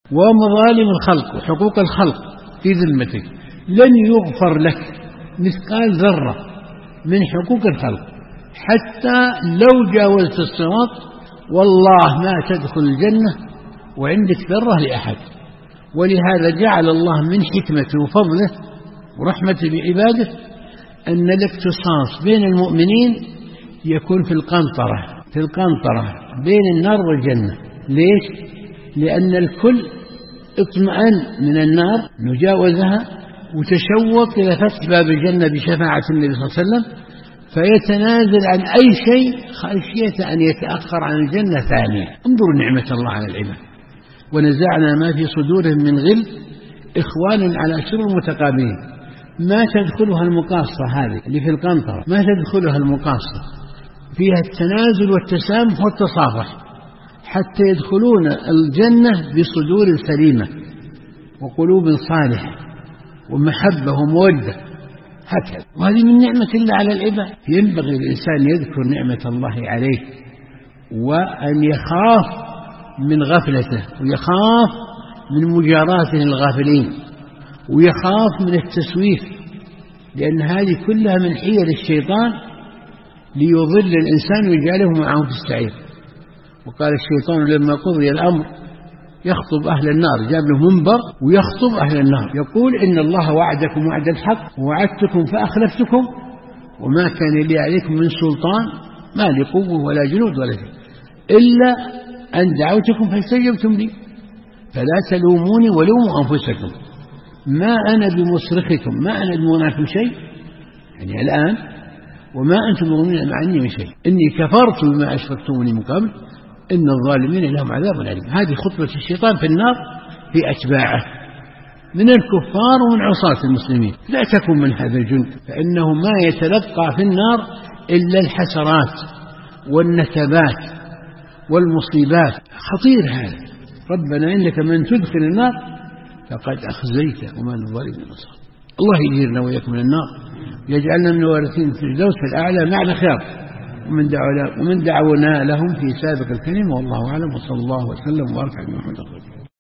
ومظالم الخلق وحقوق الخلق في ذمتك، لن يغفر لك مثقال ذرة من حقوق الخلق، حتى لو جاوزت الصراط والله ما تدخل الجنة وعندك ذرة لأحد. ولهذا جعل الله من حكمته وفضله ورحمته بعباده أن الاقتصاص بين المؤمنين يكون في القنطرة بين النار والجنة. ليش؟ لأن الكل اطمأن من النار نجاوزها وتشوق إلى فتح باب الجنة بشفاعة النبي صلى الله عليه وسلم، فيتنازل عن أي شيء خشية أن يتأخر عن الجنة ثانية. انظروا نعمة الله على العباد. ونزعنا ما في صدورهم من غل إخوانا على سرر متقابلين. ما تدخلها المقاصة هذه اللي في القنطرة، ما تدخلها المقاصة، فيها التنازل والتسامح والتصافح حتى يدخلون الجنة بصدور سليمة وقلوب صالحة ومحبة ومودة هكذا. وهذه من نعمة الله على العباد. ينبغي الإنسان يذكر نعمة الله عليه وأن يخاف من غفلته ويخاف من مجاراته الغافلين ويخاف من التسويف، لأن هذه كلها من حيل الشيطان ليضل الإنسان ويجعله معه في السعير. وقال الشيطان لما قضي الأمر يخطب أهل النار، جاب له منبر ويخطب أهل النار يقول إن الله وعدكم وعد الحق ووعدتكم فأخلفتكم وما كان لي عليكم من سلطان، ما لي قوة ولا جنود ولا شيء إلا أن دعوتكم فاستجبتم لي فلا تلوموني ولوموا أنفسكم ما أنا بمصرخكم، ما أنا بمنعكم شيء يعني الآن، وما أنتم مغنون عني من شيء، إني كفرت بما أشركتموني من قبل إن الظالمين لهم عذاب أليم. هذه خطبة الشيطان في النار في أتباعه من الكفار ومن عصاة المسلمين. لا تكن من هذا الجند، فإنه ما يتلقى في النار إلا الحسرات والنكبات والمصيبات. خطير هذا. ربنا إنك من تدخل النار فقد أخزيته وما للظالمين من نصير. الله يجيرنا وإياكم من النار، يجعلنا من وارثين في الفردوس الأعلى مع الأخيار، ومن دعونا لهم في سابق الكلمة. والله أعلم، وصلى الله وسلم وبارك على محمد.